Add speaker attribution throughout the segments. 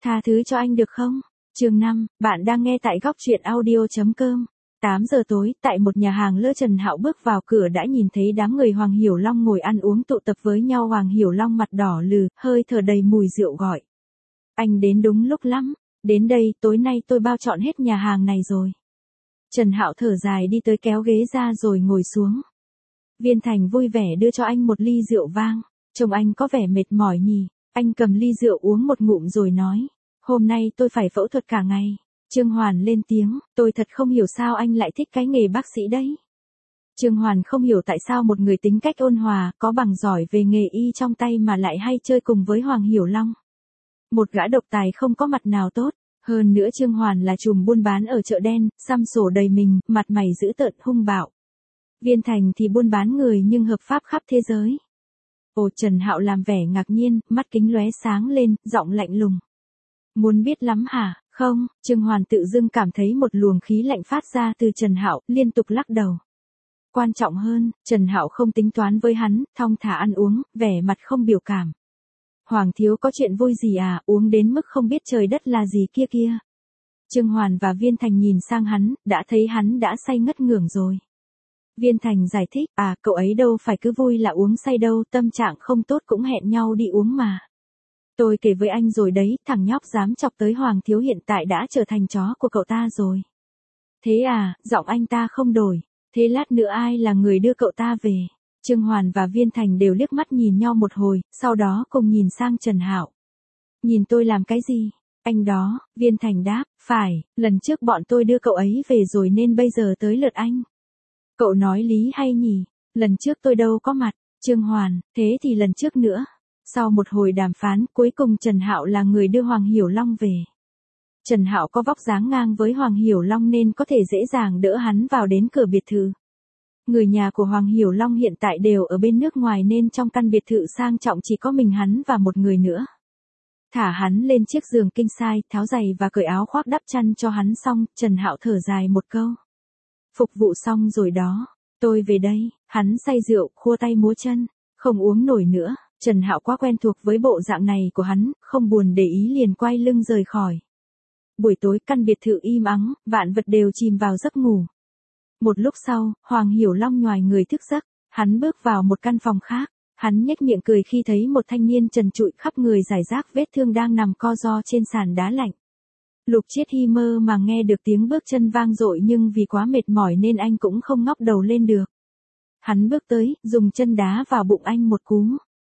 Speaker 1: Tha thứ cho anh được không? Chương 5, bạn đang nghe tại góc truyện audio.com. 8 giờ tối, tại một nhà hàng Lơ Trần Hạo bước vào cửa đã nhìn thấy đám người Hoàng Hiểu Long ngồi ăn uống tụ tập với nhau. Hoàng Hiểu Long mặt đỏ lừ, hơi thở đầy mùi rượu gọi. Anh đến đúng lúc lắm, đến đây, tối nay tôi bao trọn hết nhà hàng này rồi. Trần Hạo thở dài đi tới kéo ghế ra rồi ngồi xuống. Viên Thành vui vẻ đưa cho anh một ly rượu vang, trông anh có vẻ mệt mỏi nhỉ, anh cầm ly rượu uống một ngụm rồi nói. Hôm nay tôi phải phẫu thuật cả ngày. Trương Hoàn lên tiếng, tôi thật không hiểu sao anh lại thích cái nghề bác sĩ đấy. Trương Hoàn không hiểu tại sao một người tính cách ôn hòa, có bằng giỏi về nghề y trong tay mà lại hay chơi cùng với Hoàng Hiểu Long. Một gã độc tài không có mặt nào tốt, hơn nữa Trương Hoàn là trùm buôn bán ở chợ đen, xăm sổ đầy mình, mặt mày dữ tợn hung bạo. Viên Thành thì buôn bán người nhưng hợp pháp khắp thế giới. Ồ, Trần Hạo làm vẻ ngạc nhiên, mắt kính lóe sáng lên, giọng lạnh lùng. Muốn biết lắm hả? Không, Trương Hoàn tự dưng cảm thấy một luồng khí lạnh phát ra từ Trần Hạo, liên tục lắc đầu. Quan trọng hơn, Trần Hạo không tính toán với hắn, thong thả ăn uống, vẻ mặt không biểu cảm. Hoàng thiếu có chuyện vui gì à, uống đến mức không biết trời đất là gì kia kia. Trương Hoàn và Viên Thành nhìn sang hắn, đã thấy hắn đã say ngất ngưởng rồi. Viên Thành giải thích, cậu ấy đâu phải cứ vui là uống say đâu, tâm trạng không tốt cũng hẹn nhau đi uống mà. Tôi kể với anh rồi đấy, thằng nhóc dám chọc tới Hoàng thiếu hiện tại đã trở thành chó của cậu ta rồi. Thế à, giọng anh ta không đổi, thế lát nữa ai là người đưa cậu ta về? Trương Hoàn và Viên Thành đều liếc mắt nhìn nhau một hồi, sau đó cùng nhìn sang Trần Hạo. Nhìn tôi làm cái gì? Anh đó, Viên Thành đáp, phải, lần trước bọn tôi đưa cậu ấy về rồi nên bây giờ tới lượt anh. Cậu nói lý hay nhỉ, lần trước tôi đâu có mặt. Trương Hoàn, thế thì lần trước nữa. Sau một hồi đàm phán, cuối cùng Trần Hạo là người đưa Hoàng Hiểu Long về. Trần Hạo có vóc dáng ngang với Hoàng Hiểu Long nên có thể dễ dàng đỡ hắn vào đến cửa biệt thự. Người nhà của Hoàng Hiểu Long hiện tại đều ở bên nước ngoài nên trong căn biệt thự sang trọng chỉ có mình hắn và một người nữa. Thả hắn lên chiếc giường king size, tháo giày và cởi áo khoác đắp chăn cho hắn xong, Trần Hạo thở dài một câu. Phục vụ xong rồi đó, tôi về đây. Hắn say rượu, khua tay múa chân, không uống nổi nữa. Trần Hạo quá quen thuộc với bộ dạng này của hắn, không buồn để ý liền quay lưng rời khỏi. Buổi tối căn biệt thự im ắng, vạn vật đều chìm vào giấc ngủ. Một lúc sau, Hoàng Hiểu Long nhoài người thức giấc, hắn bước vào một căn phòng khác, hắn nhếch miệng cười khi thấy một thanh niên trần trụi khắp người rải rác vết thương đang nằm co ro trên sàn đá lạnh. Lục Chiết Hy mơ mà nghe được tiếng bước chân vang dội nhưng vì quá mệt mỏi nên anh cũng không ngóc đầu lên được. Hắn bước tới, dùng chân đá vào bụng anh một cú.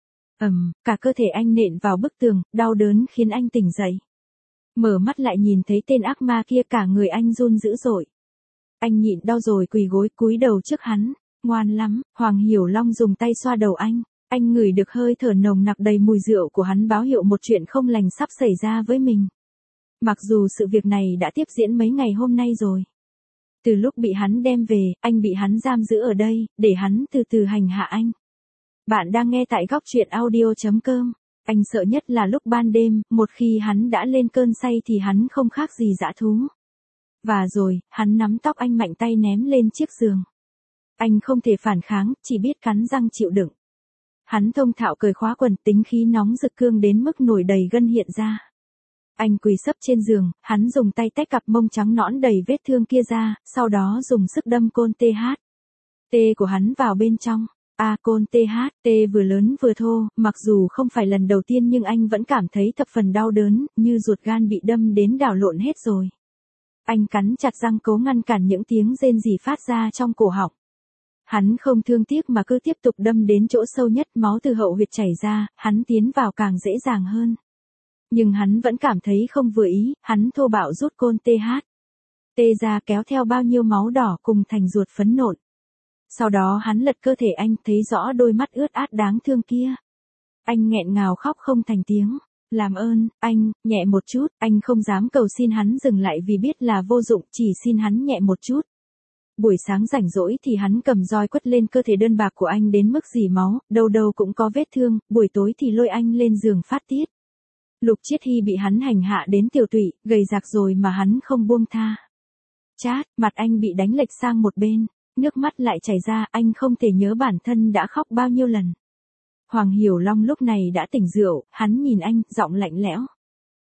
Speaker 1: Cả cơ thể anh nện vào bức tường, đau đớn khiến anh tỉnh dậy. Mở mắt lại nhìn thấy tên ác ma kia, cả người anh run dữ dội. Anh nhịn đau rồi quỳ gối cúi đầu trước hắn, ngoan lắm. Hoàng Hiểu Long dùng tay xoa đầu anh ngửi được hơi thở nồng nặc đầy mùi rượu của hắn báo hiệu một chuyện không lành sắp xảy ra với mình. Mặc dù sự việc này đã tiếp diễn mấy ngày hôm nay rồi. Từ lúc bị hắn đem về, anh bị hắn giam giữ ở đây, để hắn từ từ hành hạ anh. Bạn đang nghe tại góc truyện audio.com. Anh sợ nhất là lúc ban đêm, một khi hắn đã lên cơn say thì hắn không khác gì dã thú. Và rồi, hắn nắm tóc anh mạnh tay ném lên chiếc giường. Anh không thể phản kháng, chỉ biết cắn răng chịu đựng. Hắn thông thạo cởi khóa quần, tính khí nóng rực cương đến mức nổi đầy gân hiện ra. Anh quỳ sấp trên giường, hắn dùng tay tách cặp mông trắng nõn đầy vết thương kia ra, sau đó dùng sức đâm côn THT của hắn vào bên trong. Côn THT vừa lớn vừa thô, mặc dù không phải lần đầu tiên nhưng anh vẫn cảm thấy thập phần đau đớn, như ruột gan bị đâm đến đảo lộn hết rồi. Anh cắn chặt răng cố ngăn cản những tiếng rên rỉ phát ra trong cổ họng. Hắn không thương tiếc mà cứ tiếp tục đâm đến chỗ sâu nhất, máu từ hậu huyệt chảy ra, hắn tiến vào càng dễ dàng hơn. Nhưng hắn vẫn cảm thấy không vừa ý, hắn thô bạo rút côn THT ra kéo theo bao nhiêu máu đỏ cùng thành ruột phấn nộn. Sau đó hắn lật cơ thể anh, thấy rõ đôi mắt ướt át đáng thương kia. Anh nghẹn ngào khóc không thành tiếng. Làm ơn, anh, nhẹ một chút. Anh không dám cầu xin hắn dừng lại vì biết là vô dụng, chỉ xin hắn nhẹ một chút. Buổi sáng rảnh rỗi thì hắn cầm roi quất lên cơ thể đơn bạc của anh đến mức rỉ máu, đâu đâu cũng có vết thương, buổi tối thì lôi anh lên giường phát tiết. Lục Chiết Hy bị hắn hành hạ đến tiểu tụy, gầy rạc rồi mà hắn không buông tha. Chát, mặt anh bị đánh lệch sang một bên, nước mắt lại chảy ra, anh không thể nhớ bản thân đã khóc bao nhiêu lần. Hoàng Hiểu Long lúc này đã tỉnh rượu, hắn nhìn anh, giọng lạnh lẽo.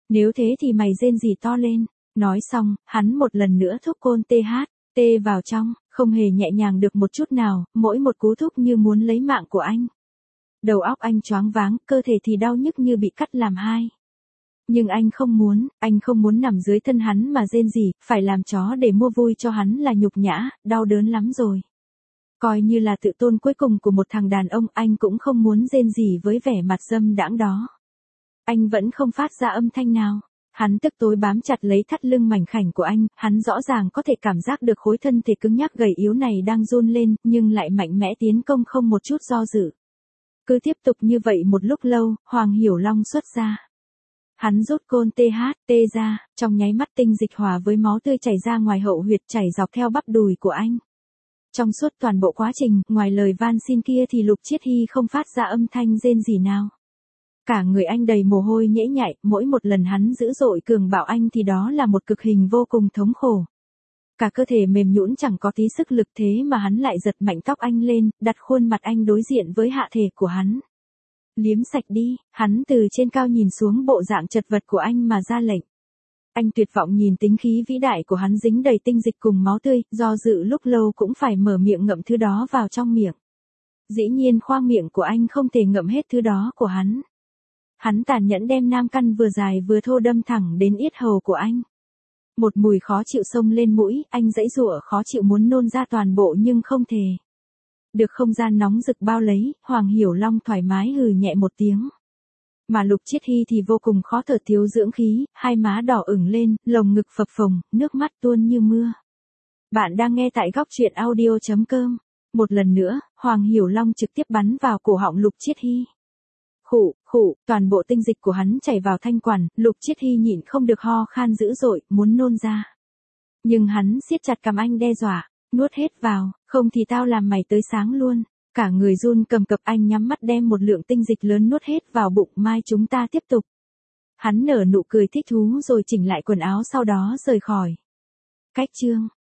Speaker 1: Nếu thế thì mày rên gì to lên. Nói xong, hắn một lần nữa thúc côn THT vào trong, không hề nhẹ nhàng được một chút nào, mỗi một cú thúc như muốn lấy mạng của anh. Đầu óc anh choáng váng, cơ thể thì đau nhức như bị cắt làm hai. Nhưng anh không muốn nằm dưới thân hắn mà rên rỉ, phải làm chó để mua vui cho hắn là nhục nhã, đau đớn lắm rồi. Coi như là tự tôn cuối cùng của một thằng đàn ông, anh cũng không muốn rên rỉ với vẻ mặt dâm đãng đó. Anh vẫn không phát ra âm thanh nào. Hắn tức tối bám chặt lấy thắt lưng mảnh khảnh của anh, hắn rõ ràng có thể cảm giác được khối thân thể cứng nhắc gầy yếu này đang run lên, nhưng lại mạnh mẽ tiến công không một chút do dự. Cứ tiếp tục như vậy một lúc lâu, Hoàng Hiểu Long xuất ra. Hắn rút côn THT ra, trong nháy mắt tinh dịch hòa với máu tươi chảy ra ngoài hậu huyệt, chảy dọc theo bắp đùi của anh. Trong suốt toàn bộ quá trình, ngoài lời van xin kia thì Lục Chiết Hy không phát ra âm thanh rên gì nào. Cả người anh đầy mồ hôi nhễ nhại, mỗi một lần hắn dữ dội cường bạo anh thì đó là một cực hình vô cùng thống khổ. Cả cơ thể mềm nhũn chẳng có tí sức lực, thế mà hắn lại giật mạnh tóc anh lên, đặt khuôn mặt anh đối diện với hạ thể của hắn. Liếm sạch đi, hắn từ trên cao nhìn xuống bộ dạng chật vật của anh mà ra lệnh. Anh tuyệt vọng nhìn tính khí vĩ đại của hắn dính đầy tinh dịch cùng máu tươi, do dự lúc lâu cũng phải mở miệng ngậm thứ đó vào trong miệng. Dĩ nhiên khoang miệng của anh không thể ngậm hết thứ đó của hắn. Hắn tàn nhẫn đem nam căn vừa dài vừa thô đâm thẳng đến yết hầu của anh. Một mùi khó chịu xông lên mũi, anh giãy giụa khó chịu muốn nôn ra toàn bộ nhưng không thể. Được không gian nóng rực bao lấy, Hoàng Hiểu Long thoải mái hừ nhẹ một tiếng. Mà Lục Chiết Hy thì vô cùng khó thở, thiếu dưỡng khí, hai má đỏ ửng lên, lồng ngực phập phồng, nước mắt tuôn như mưa. Bạn đang nghe tại Góc Truyện Audio.com. Một lần nữa, Hoàng Hiểu Long trực tiếp bắn vào cổ họng Lục Chiết Hy. Khụ, toàn bộ tinh dịch của hắn chảy vào thanh quản, Lục Chiết Hy nhịn không được ho khan dữ dội, muốn nôn ra. Nhưng hắn siết chặt cằm anh đe dọa, nuốt hết vào, không thì tao làm mày tới sáng luôn. Cả người run cầm cập, anh nhắm mắt đem một lượng tinh dịch lớn nuốt hết vào bụng, mai chúng ta tiếp tục. Hắn nở nụ cười thích thú rồi chỉnh lại quần áo sau đó rời khỏi. Cách chương